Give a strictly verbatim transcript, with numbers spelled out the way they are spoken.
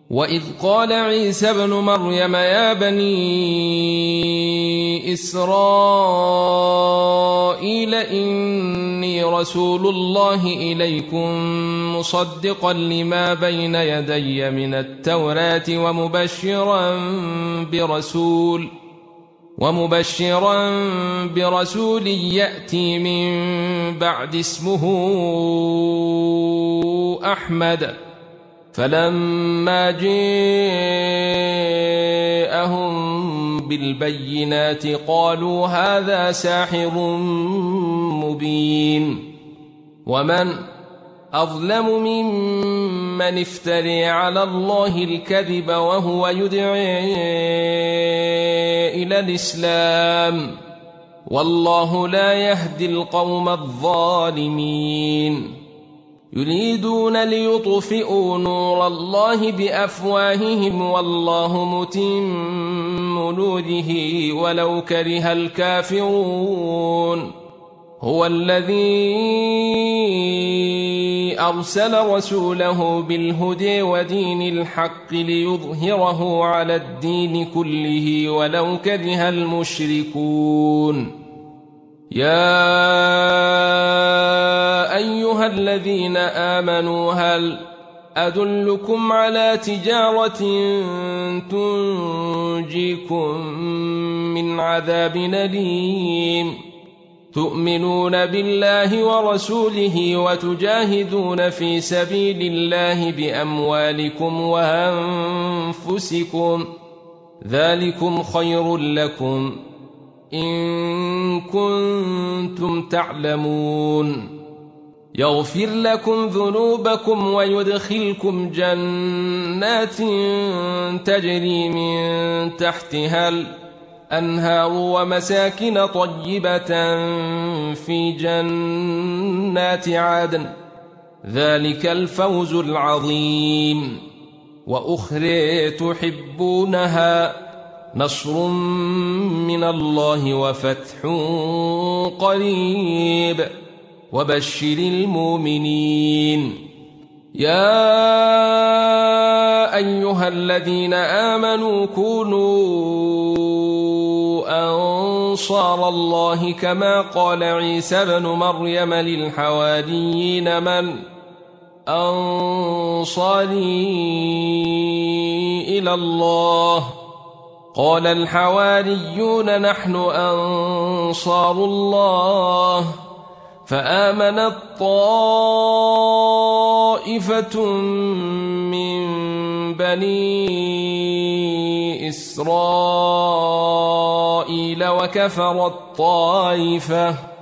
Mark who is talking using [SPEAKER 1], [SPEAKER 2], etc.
[SPEAKER 1] وإذ قال عيسى ابن مريم يا بني إسرائيل إني رسول الله إليكم مصدقا لما بين يدي من التوراة ومبشرا برسول ومبشرا برسول يأتي من بعد اسمه أحمد. فلما جاءهم بالبينات قالوا هذا ساحر مبين. ومن أظلم ممن افتري على الله الكذب وهو يدعي إلى الإسلام والله لا يهدي القوم الظالمين. يريدون ليطفئوا نور الله بأفواههم والله متم نوره ولو كره الكافرون. هو الذي أرسل رسوله بالهدى ودين الحق ليظهره على الدين كله ولو كره المشركون. يا أيها الذين آمنوا هل أدلكم على تجارة تنجيكم من عذاب أليم تؤمنون بالله ورسوله وتجاهدون في سبيل الله بأموالكم وأنفسكم ذلكم خير لكم إن كنتم تعلمون. يغفر لكم ذنوبكم ويدخلكم جنات تجري من تحتها الأنهار ومساكن طيبة في جنات عدن ذلك الفوز العظيم. وأخرى تحبونها نصر من الله وفتح قريب وبشر المؤمنين. يا أيها الذين آمنوا كونوا أنصار الله كما قال عيسى ابن مريم للحواريين من أنصاري إلى الله قال الحواريون نحن أنصار الله. فآمنت طائفة من بني إسرائيل وكفرت طائفة